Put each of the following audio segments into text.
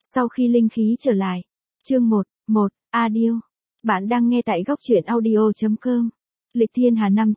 Sau khi linh khí trở lại. Chương 1, Audio. Bạn đang nghe tại góc truyện audio.com. Lịch thiên hà năm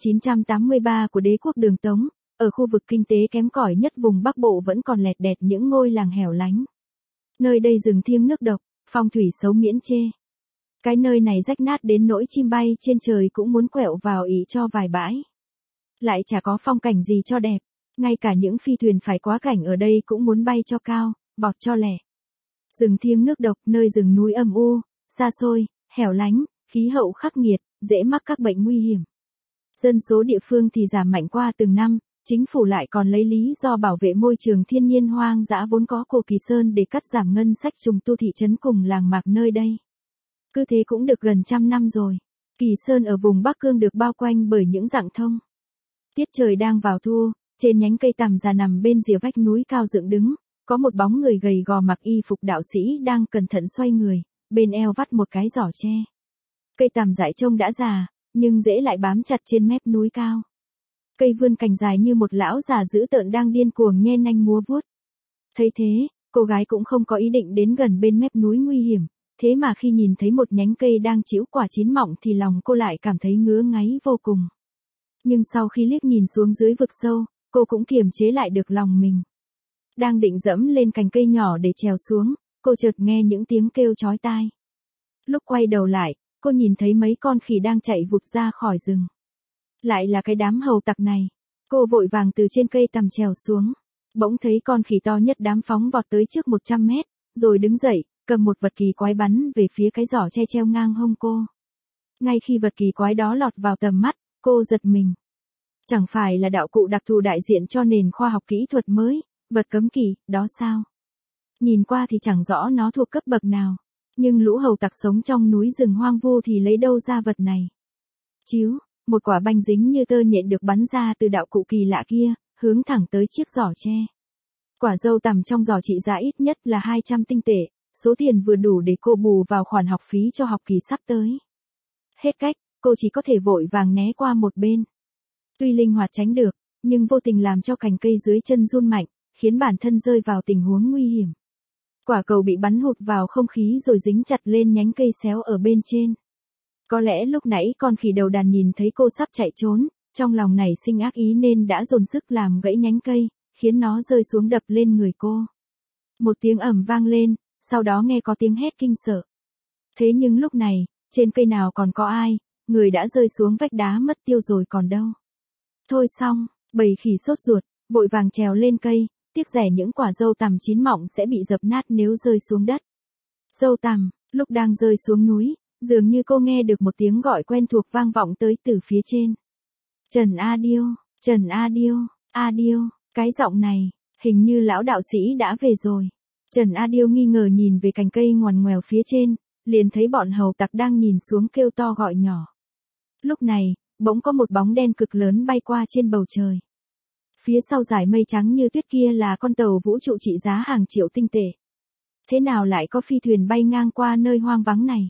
983 của đế quốc Đường Tống, ở khu vực kinh tế kém cỏi nhất vùng Bắc Bộ vẫn còn lẹt đẹt những ngôi làng hẻo lánh. Nơi đây rừng thiêng nước độc, phong thủy xấu miễn chê. Cái nơi này rách nát đến nỗi chim bay trên trời cũng muốn quẹo vào ỉ cho vài bãi. Lại chả có phong cảnh gì cho đẹp, ngay cả những phi thuyền phải quá cảnh ở đây cũng muốn bay cho cao, vọt cho lẻ. Rừng thiêng nước độc, nơi rừng núi âm u, xa xôi, hẻo lánh, khí hậu khắc nghiệt, dễ mắc các bệnh nguy hiểm. Dân số địa phương thì giảm mạnh qua từng năm, chính phủ lại còn lấy lý do bảo vệ môi trường thiên nhiên hoang dã vốn có của Kỳ Sơn để cắt giảm ngân sách trùng tu thị trấn cùng làng mạc nơi đây. Cứ thế cũng được gần 100 năm rồi. Kỳ Sơn ở vùng Bắc Cương được bao quanh bởi những rặng thông. Tiết trời đang vào thu, trên nhánh cây tằm già nằm bên rìa vách núi cao dựng đứng, có một bóng người gầy gò mặc y phục đạo sĩ đang cẩn thận xoay người, bên eo vắt một cái giỏ tre. Cây tằm dại trông đã già, nhưng rễ lại bám chặt trên mép núi cao. Cây vươn cành dài như một lão già dữ tợn đang điên cuồng nhe nanh múa vuốt. Thấy thế, cô gái cũng không có ý định đến gần bên mép núi nguy hiểm, thế mà khi nhìn thấy một nhánh cây đang trĩu quả chín mọng thì lòng cô lại cảm thấy ngứa ngáy vô cùng. Nhưng sau khi liếc nhìn xuống dưới vực sâu, cô cũng kiềm chế lại được lòng mình. Đang định dẫm lên cành cây nhỏ để trèo xuống, cô chợt nghe những tiếng kêu chói tai. Lúc quay đầu lại, cô nhìn thấy mấy con khỉ đang chạy vụt ra khỏi rừng. Lại là cái đám hầu tặc này. Cô vội vàng từ trên cây tằm trèo xuống. Bỗng thấy con khỉ to nhất đám phóng vọt tới trước 100 mét, rồi đứng dậy, cầm một vật kỳ quái bắn về phía cái giỏ tre treo ngang hông cô. Ngay khi vật kỳ quái đó lọt vào tầm mắt, cô giật mình. Chẳng phải là đạo cụ đặc thù đại diện cho nền khoa học kỹ thuật mới, vật cấm kỵ, đó sao? Nhìn qua thì chẳng rõ nó thuộc cấp bậc nào, nhưng lũ hầu tặc sống trong núi rừng hoang vu thì lấy đâu ra vật này? Chíu, một quả banh dính như tơ nhện được bắn ra từ đạo cụ kỳ lạ kia, hướng thẳng tới chiếc giỏ tre. Quả dâu tằm trong giỏ trị giá ít nhất là 200 tinh tệ, số tiền vừa đủ để cô bù vào khoản học phí cho học kỳ sắp tới. Hết cách, cô chỉ có thể vội vàng né qua một bên. Tuy linh hoạt tránh được, nhưng vô tình làm cho cành cây dưới chân run mạnh, khiến bản thân rơi vào tình huống nguy hiểm. Quả cầu bị bắn hụt vào không khí rồi dính chặt lên nhánh cây xéo ở bên trên. Có lẽ lúc nãy con khỉ đầu đàn nhìn thấy cô sắp chạy trốn, trong lòng nảy sinh ác ý nên đã dồn sức làm gãy nhánh cây, khiến nó rơi xuống đập lên người cô. Một tiếng ầm vang lên, sau đó nghe có tiếng hét kinh sợ. Thế nhưng lúc này, trên cây nào còn có ai, người đã rơi xuống vách đá mất tiêu rồi còn đâu. Thôi xong, bầy khỉ sốt ruột, vội vàng trèo lên cây, tiếc rẻ những quả dâu tằm chín mọng sẽ bị dập nát nếu rơi xuống đất. Dâu tằm, lúc đang rơi xuống núi, dường như cô nghe được một tiếng gọi quen thuộc vang vọng tới từ phía trên. Trần Audio, Trần Audio, Audio, cái giọng này, hình như lão đạo sĩ đã về rồi. Trần Audio nghi ngờ nhìn về cành cây ngoằn ngoèo phía trên, liền thấy bọn hầu tặc đang nhìn xuống kêu to gọi nhỏ. Lúc này, bỗng có một bóng đen cực lớn bay qua trên bầu trời. Phía sau dải mây trắng như tuyết kia là con tàu vũ trụ trị giá hàng triệu tinh tệ. Thế nào lại có phi thuyền bay ngang qua nơi hoang vắng này?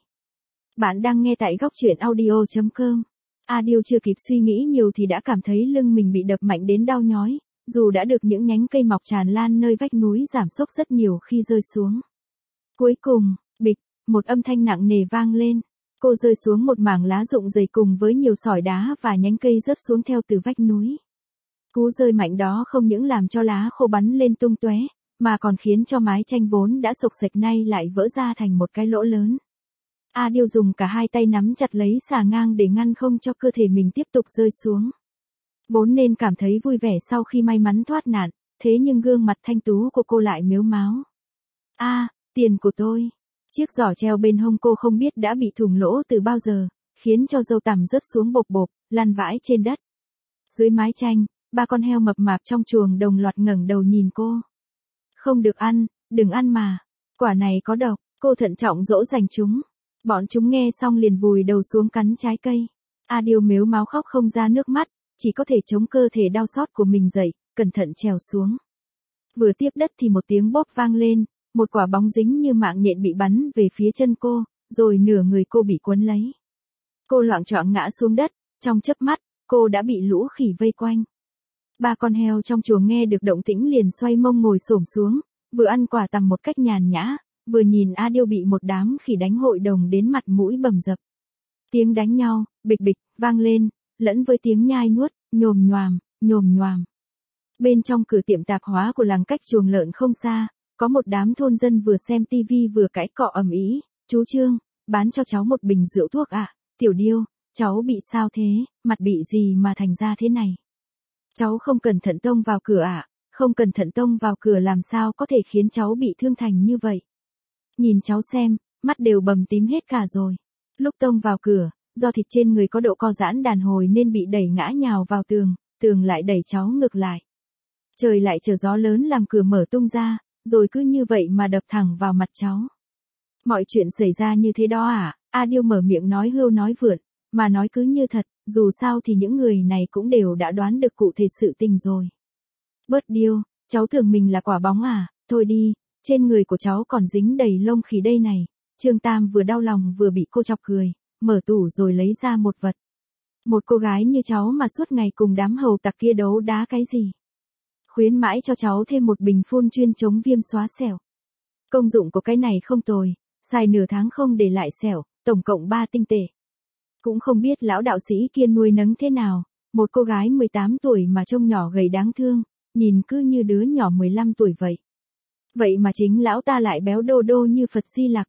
Bạn đang nghe tại góc truyện audio.com. Audio chưa kịp suy nghĩ nhiều thì đã cảm thấy lưng mình bị đập mạnh đến đau nhói, dù đã được những nhánh cây mọc tràn lan nơi vách núi giảm sốc rất nhiều khi rơi xuống. Cuối cùng, bịch, một âm thanh nặng nề vang lên. Cô rơi xuống một mảng lá rụng dày cùng với nhiều sỏi đá và nhánh cây rớt xuống theo từ vách núi. Cú rơi mạnh đó không những làm cho lá khô bắn lên tung tóe, mà còn khiến cho mái tranh vốn đã sộc sạch nay lại vỡ ra thành một cái lỗ lớn. Audio dùng cả hai tay nắm chặt lấy xà ngang để ngăn không cho cơ thể mình tiếp tục rơi xuống. Vốn nên cảm thấy vui vẻ sau khi may mắn thoát nạn, thế nhưng gương mặt thanh tú của cô lại mếu máo. Tiền của tôi. Chiếc giỏ treo bên hông cô không biết đã bị thủng lỗ từ bao giờ, khiến cho dâu tằm rớt xuống bộp bộp, lăn vãi trên đất. Dưới mái tranh, 3 con heo mập mạp trong chuồng đồng loạt ngẩng đầu nhìn cô. Không được ăn, đừng ăn mà. Quả này có độc, cô thận trọng dỗ dành chúng. Bọn chúng nghe xong liền vùi đầu xuống cắn trái cây. Audio mếu máo khóc không ra nước mắt, chỉ có thể chống cơ thể đau xót của mình dậy, cẩn thận trèo xuống. Vừa tiếp đất thì một tiếng bóp vang lên, một quả bóng dính như mạng nhện bị bắn về phía chân cô, rồi nửa người cô bị cuốn lấy. Cô loạng choạng ngã xuống đất, trong chớp mắt, cô đã bị lũ khỉ vây quanh. 3 con heo trong chuồng nghe được động tĩnh liền xoay mông ngồi xổm xuống, vừa ăn quả tằm một cách nhàn nhã, vừa nhìn A Điêu bị một đám khỉ đánh hội đồng đến mặt mũi bầm dập. Tiếng đánh nhau, bịch bịch, vang lên, lẫn với tiếng nhai nuốt, nhồm nhoàm. Bên trong cửa tiệm tạp hóa của làng cách chuồng lợn không xa, có một đám thôn dân vừa xem tivi vừa cãi cọ ầm ĩ. Chú Trương, bán cho cháu một bình rượu thuốc ạ. Tiểu Điêu, cháu bị sao thế, mặt bị gì mà thành ra thế này? Cháu không cẩn thận tông vào cửa ạ. Không cẩn thận tông vào cửa làm sao có thể khiến cháu bị thương thành như vậy? Nhìn cháu xem, mắt đều bầm tím hết cả rồi. Lúc tông vào cửa, do thịt trên người có độ co giãn đàn hồi nên bị đẩy ngã nhào vào tường, tường lại đẩy cháu ngược lại. Trời lại trở gió lớn làm cửa mở tung ra, rồi cứ như vậy mà đập thẳng vào mặt cháu. Mọi chuyện xảy ra như thế đó à? A Điêu mở miệng nói hưu nói vượn, mà nói cứ như thật, dù sao thì những người này cũng đều đã đoán được cụ thể sự tình rồi. Bớt Điêu, cháu tưởng mình là quả bóng à? Thôi đi, trên người của cháu còn dính đầy lông khỉ đây này. Trương Tam vừa đau lòng vừa bị cô chọc cười, mở tủ rồi lấy ra một vật. Một cô gái như cháu mà suốt ngày cùng đám hầu tặc kia đấu đá cái gì? Khuyến mãi cho cháu thêm một bình phun chuyên chống viêm xóa sẹo. Công dụng của cái này không tồi, xài nửa tháng không để lại sẹo, tổng cộng 3 tinh tệ. Cũng không biết lão đạo sĩ kia nuôi nấng thế nào, một cô gái 18 tuổi mà trông nhỏ gầy đáng thương, nhìn cứ như đứa nhỏ 15 tuổi vậy. Vậy mà chính lão ta lại béo đô đô như Phật Di Lặc.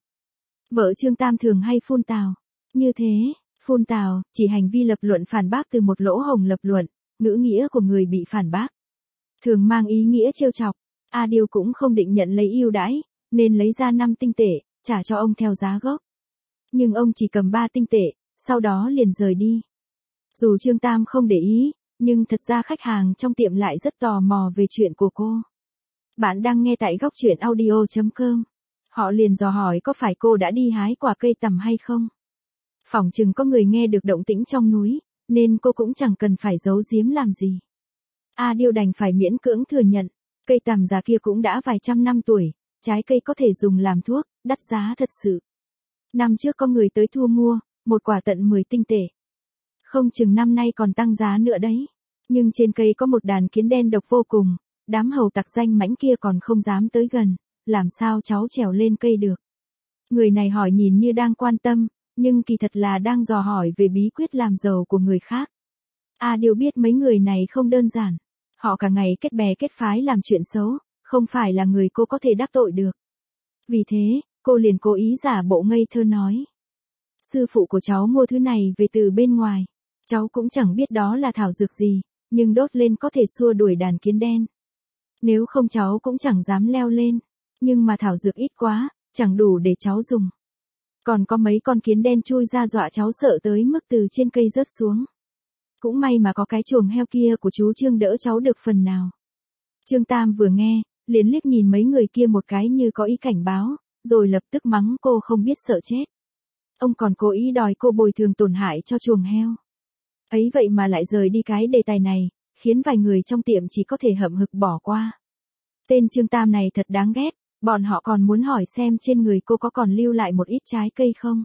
Vợ Trương Tam thường hay phun tào. Như thế, phun tào, chỉ hành vi lập luận phản bác từ một lỗ hổng lập luận, ngữ nghĩa của người bị phản bác. Thường mang ý nghĩa trêu chọc. A Điêu cũng không định nhận lấy ưu đãi, nên lấy ra 5 tinh tệ, trả cho ông theo giá gốc. Nhưng ông chỉ cầm 3 tinh tệ, sau đó liền rời đi. Dù Trương Tam không để ý, nhưng thật ra khách hàng trong tiệm lại rất tò mò về chuyện của cô. Bạn đang nghe tại góc truyện audio.com. Họ liền dò hỏi có phải cô đã đi hái quả cây tằm hay không? Phỏng chừng có người nghe được động tĩnh trong núi, nên cô cũng chẳng cần phải giấu giếm làm gì. A Điêu đành phải miễn cưỡng thừa nhận, cây tằm già kia cũng đã vài trăm năm tuổi, trái cây có thể dùng làm thuốc, đắt giá thật sự. Năm trước có người tới thu mua, một quả tận 10 tinh tệ. Không chừng năm nay còn tăng giá nữa đấy. Nhưng trên cây có một đàn kiến đen độc vô cùng, đám hầu tặc danh mãnh kia còn không dám tới gần, làm sao cháu trèo lên cây được. Người này hỏi nhìn như đang quan tâm, nhưng kỳ thật là đang dò hỏi về bí quyết làm giàu của người khác. A Điêu biết mấy người này không đơn giản. Họ cả ngày kết bè kết phái làm chuyện xấu, không phải là người cô có thể đắc tội được. Vì thế, cô liền cố ý giả bộ ngây thơ nói. Sư phụ của cháu mua thứ này về từ bên ngoài. Cháu cũng chẳng biết đó là thảo dược gì, nhưng đốt lên có thể xua đuổi đàn kiến đen. Nếu không cháu cũng chẳng dám leo lên. Nhưng mà thảo dược ít quá, chẳng đủ để cháu dùng. Còn có mấy con kiến đen chui ra dọa cháu sợ tới mức từ trên cây rớt xuống. Cũng may mà có cái chuồng heo kia của chú Trương đỡ cháu được phần nào. Trương Tam vừa nghe, liền liếc nhìn mấy người kia một cái như có ý cảnh báo, rồi lập tức mắng cô không biết sợ chết. Ông còn cố ý đòi cô bồi thường tổn hại cho chuồng heo. Ấy vậy mà lại rời đi cái đề tài này, khiến vài người trong tiệm chỉ có thể hậm hực bỏ qua. Tên Trương Tam này thật đáng ghét, bọn họ còn muốn hỏi xem trên người cô có còn lưu lại một ít trái cây không.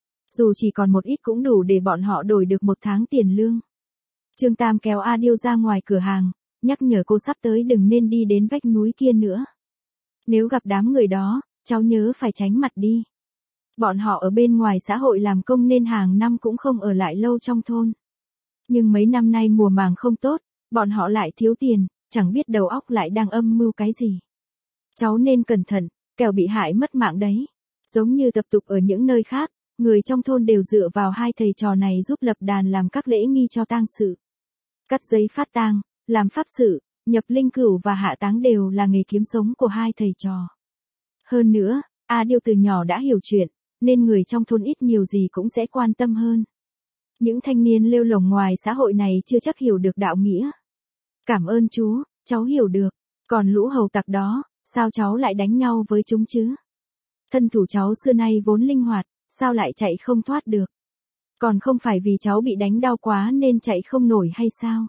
Dù chỉ còn một ít cũng đủ để bọn họ đổi được 1 tháng tiền lương. Trương Tam kéo A Điêu ra ngoài cửa hàng, nhắc nhở cô sắp tới đừng nên đi đến vách núi kia nữa. Nếu gặp đám người đó, cháu nhớ phải tránh mặt đi. Bọn họ ở bên ngoài xã hội làm công nên hàng năm cũng không ở lại lâu trong thôn. Nhưng mấy năm nay mùa màng không tốt, bọn họ lại thiếu tiền, chẳng biết đầu óc lại đang âm mưu cái gì. Cháu nên cẩn thận, kẻo bị hại mất mạng đấy. Giống như tập tục ở những nơi khác, người trong thôn đều dựa vào hai thầy trò này giúp lập đàn làm các lễ nghi cho tang sự. Cắt giấy phát tang, làm pháp sự, nhập linh cửu và hạ táng đều là nghề kiếm sống của hai thầy trò. Hơn nữa, A Điêu từ nhỏ đã hiểu chuyện, nên người trong thôn ít nhiều gì cũng sẽ quan tâm hơn. Những thanh niên lêu lổng ngoài xã hội này chưa chắc hiểu được đạo nghĩa. Cảm ơn chú, cháu hiểu được. Còn lũ hầu tặc đó, sao cháu lại đánh nhau với chúng chứ? Thân thủ cháu xưa nay vốn linh hoạt, sao lại chạy không thoát được? Còn không phải vì cháu bị đánh đau quá nên chạy không nổi hay sao?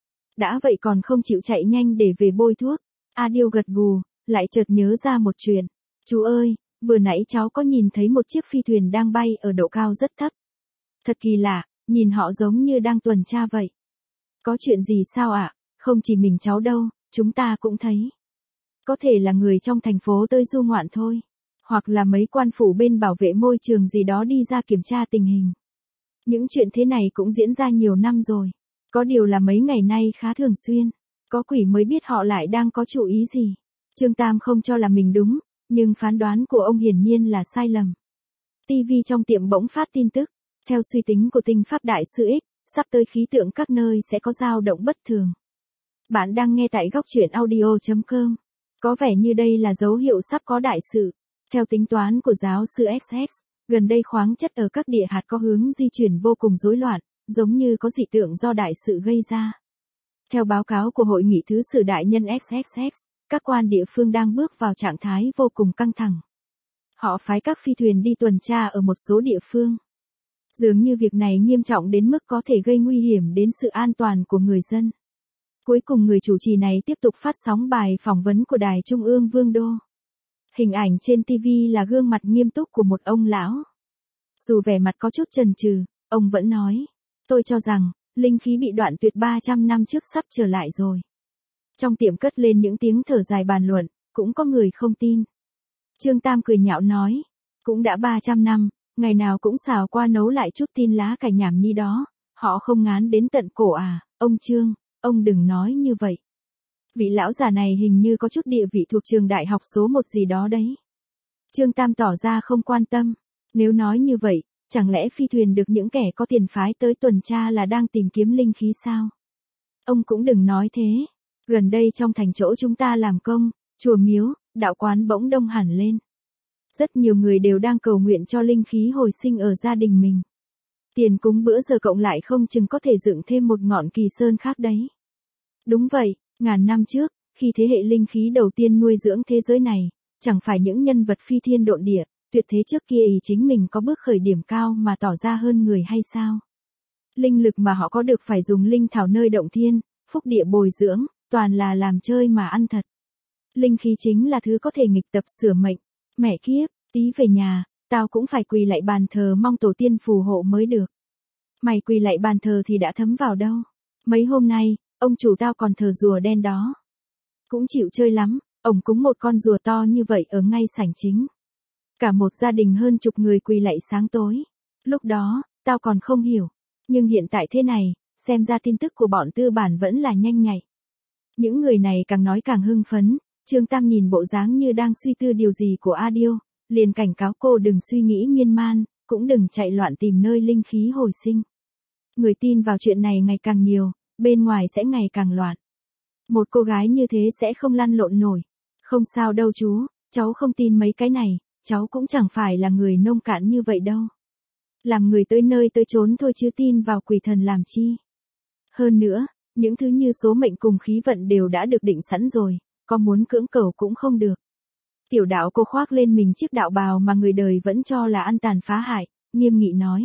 Đã vậy còn không chịu chạy nhanh để về bôi thuốc. A Điêu gật gù, lại chợt nhớ ra một chuyện. Chú ơi, vừa nãy cháu có nhìn thấy một chiếc phi thuyền đang bay ở độ cao rất thấp. Thật kỳ lạ, nhìn họ giống như đang tuần tra vậy. Có chuyện gì sao ạ? Không chỉ mình cháu đâu, chúng ta cũng thấy. Có thể là người trong thành phố tới du ngoạn thôi. hoặc là mấy quan phủ bên bảo vệ môi trường gì đó đi ra kiểm tra tình hình. Những chuyện thế này cũng diễn ra nhiều năm rồi. Có điều là mấy ngày nay khá thường xuyên. Có quỷ mới biết họ lại đang có chủ ý gì. Trương Tam không cho là mình đúng, nhưng phán đoán của ông hiển nhiên là sai lầm. TV trong tiệm bỗng phát tin tức. Theo suy tính của tinh pháp đại sư X, sắp tới khí tượng các nơi sẽ có dao động bất thường. Bạn đang nghe tại góc truyện audio.com. Có vẻ như đây là dấu hiệu sắp có đại sự. Theo tính toán của giáo sư XX, gần đây khoáng chất ở các địa hạt có hướng di chuyển vô cùng rối loạn, giống như có dị tượng do đại sự gây ra. Theo báo cáo của Hội nghị Thứ sử Đại nhân XXX, các quan địa phương đang bước vào trạng thái vô cùng căng thẳng. Họ phái các phi thuyền đi tuần tra ở một số địa phương. Dường như việc này nghiêm trọng đến mức có thể gây nguy hiểm đến sự an toàn của người dân. Cuối cùng người chủ trì này tiếp tục phát sóng bài phỏng vấn của Đài Trung ương Vương Đô. Hình ảnh trên TV là gương mặt nghiêm túc của một ông lão. Dù vẻ mặt có chút chần chừ, ông vẫn nói, tôi cho rằng, linh khí bị đoạn tuyệt 300 năm trước sắp trở lại rồi. Trong tiệm cất lên những tiếng thở dài bàn luận, cũng có người không tin. Trương Tam cười nhạo nói, cũng đã 300 năm, ngày nào cũng xào qua nấu lại chút tin lá cải nhảm nhi đó, họ không ngán đến tận cổ à, ông Trương, ông đừng nói như vậy. Vị lão già này hình như có chút địa vị thuộc trường đại học số 1 gì đó đấy. Trương Tam tỏ ra không quan tâm, nếu nói như vậy, chẳng lẽ phi thuyền được những kẻ có tiền phái tới tuần tra là đang tìm kiếm linh khí sao? Ông cũng đừng nói thế, gần đây trong thành chỗ chúng ta làm công, chùa miếu, đạo quán bỗng đông hẳn lên. Rất nhiều người đều đang cầu nguyện cho linh khí hồi sinh ở gia đình mình. Tiền cúng bữa giờ cộng lại không chừng có thể dựng thêm một ngọn Kỳ Sơn khác đấy. Đúng vậy, ngàn năm trước, khi thế hệ linh khí đầu tiên nuôi dưỡng thế giới này, chẳng phải những nhân vật phi thiên độn địa, tuyệt thế trước kia ý chính mình có bước khởi điểm cao mà tỏ ra hơn người hay sao? Linh lực mà họ có được phải dùng linh thảo nơi động thiên, phúc địa bồi dưỡng, toàn là làm chơi mà ăn thật. Linh khí chính là thứ có thể nghịch tập sửa mệnh. Mẹ kiếp, tí về nhà, tao cũng phải quỳ lại bàn thờ mong tổ tiên phù hộ mới được. Mày quỳ lại bàn thờ thì đã thấm vào đâu. Mấy hôm nay, ông chủ tao còn thờ rùa đen đó. Cũng chịu chơi lắm, ổng cúng một con rùa to như vậy ở ngay sảnh chính. Cả một gia đình hơn chục người quỳ lạy sáng tối. Lúc đó, tao còn không hiểu. Nhưng hiện tại thế này, xem ra tin tức của bọn tư bản vẫn là nhanh nhạy. Những người này càng nói càng hưng phấn. Trương Tam nhìn bộ dáng như đang suy tư điều gì của Adio, liền cảnh cáo cô đừng suy nghĩ miên man, cũng đừng chạy loạn tìm nơi linh khí hồi sinh. Người tin vào chuyện này ngày càng nhiều, bên ngoài sẽ ngày càng loạn. Một cô gái như thế sẽ không lăn lộn nổi. Không sao đâu chú, cháu không tin mấy cái này, cháu cũng chẳng phải là người nông cạn như vậy đâu. Làm người tới nơi tới chốn thôi chứ tin vào quỷ thần làm chi. Hơn nữa, những thứ như số mệnh cùng khí vận đều đã được định sẵn rồi. Có muốn cưỡng cầu cũng không được. Tiểu đạo cô khoác lên mình chiếc đạo bào mà người đời vẫn cho là ăn tàn phá hại, nghiêm nghị nói.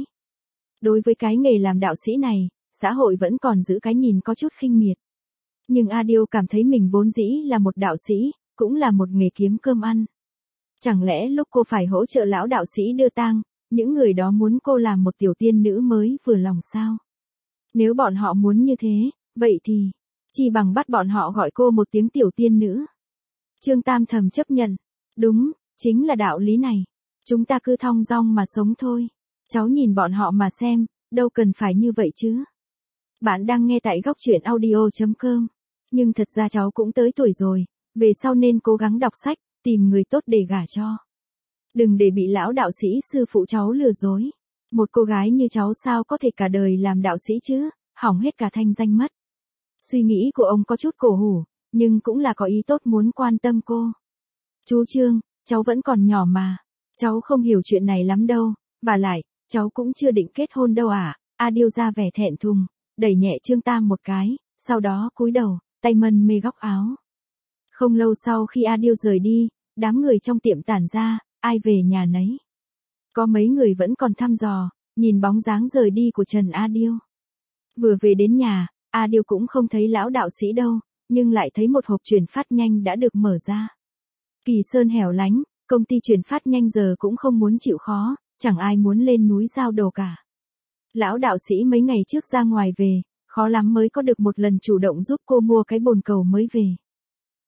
Đối với cái nghề làm đạo sĩ này, xã hội vẫn còn giữ cái nhìn có chút khinh miệt. Nhưng Adio cảm thấy mình vốn dĩ là một đạo sĩ, cũng là một nghề kiếm cơm ăn. Chẳng lẽ lúc cô phải hỗ trợ lão đạo sĩ đưa tang, những người đó muốn cô làm một tiểu tiên nữ mới vừa lòng sao? Nếu bọn họ muốn như thế, vậy thì chỉ bằng bắt bọn họ gọi cô một tiếng tiểu tiên nữ. Trương Tam thầm chấp nhận. Đúng, chính là đạo lý này. Chúng ta cứ thong dong mà sống thôi. Cháu nhìn bọn họ mà xem, đâu cần phải như vậy chứ. Bạn đang nghe tại góc truyện audio.com. Nhưng thật ra cháu cũng tới tuổi rồi, về sau nên cố gắng đọc sách, tìm người tốt để gả cho. Đừng để bị lão đạo sĩ sư phụ cháu lừa dối. Một cô gái như cháu sao có thể cả đời làm đạo sĩ chứ, hỏng hết cả thanh danh mất. Suy nghĩ của ông có chút cổ hủ, nhưng cũng là có ý tốt muốn quan tâm cô. Chú Trương, cháu vẫn còn nhỏ mà. Cháu không hiểu chuyện này lắm đâu, và lại, cháu cũng chưa định kết hôn đâu à. Adio ra vẻ thẹn thùng, đẩy nhẹ Trương Tam một cái, sau đó cúi đầu, tay mân mê góc áo. Không lâu sau khi Adio rời đi, đám người trong tiệm tản ra, ai về nhà nấy. Có mấy người vẫn còn thăm dò, nhìn bóng dáng rời đi của Trần Adio. Vừa về đến nhà, Adio cũng không thấy lão đạo sĩ đâu, nhưng lại thấy một hộp chuyển phát nhanh đã được mở ra. Kỳ Sơn hẻo lánh, công ty chuyển phát nhanh giờ cũng không muốn chịu khó, chẳng ai muốn lên núi giao đồ cả. Lão đạo sĩ mấy ngày trước ra ngoài về, khó lắm mới có được một lần chủ động giúp cô mua cái bồn cầu mới về.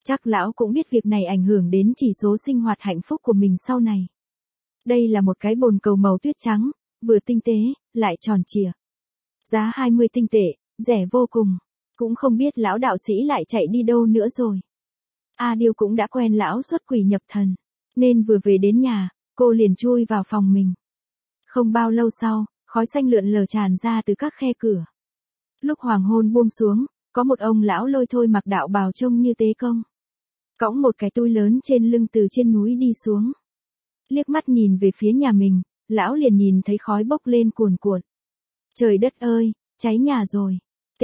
Chắc lão cũng biết việc này ảnh hưởng đến chỉ số sinh hoạt hạnh phúc của mình sau này. Đây là một cái bồn cầu màu tuyết trắng, vừa tinh tế, lại tròn trịa. Giá 20 tinh tệ, rẻ vô cùng. Cũng không biết lão đạo sĩ lại chạy đi đâu nữa rồi. A Điêu cũng đã quen lão xuất quỷ nhập thần. Nên vừa về đến nhà, cô liền chui vào phòng mình. Không bao lâu sau, khói xanh lượn lờ tràn ra từ các khe cửa. Lúc hoàng hôn buông xuống, có một ông lão lôi thôi mặc đạo bào trông như tế công. Cõng một cái túi lớn trên lưng từ trên núi đi xuống. Liếc mắt nhìn về phía nhà mình, lão liền nhìn thấy khói bốc lên cuồn cuộn. Trời đất ơi, cháy nhà rồi.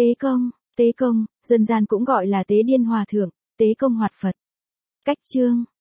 Tế công, dân gian cũng gọi là tế điên hòa thượng, tế công hoạt Phật. Cách chương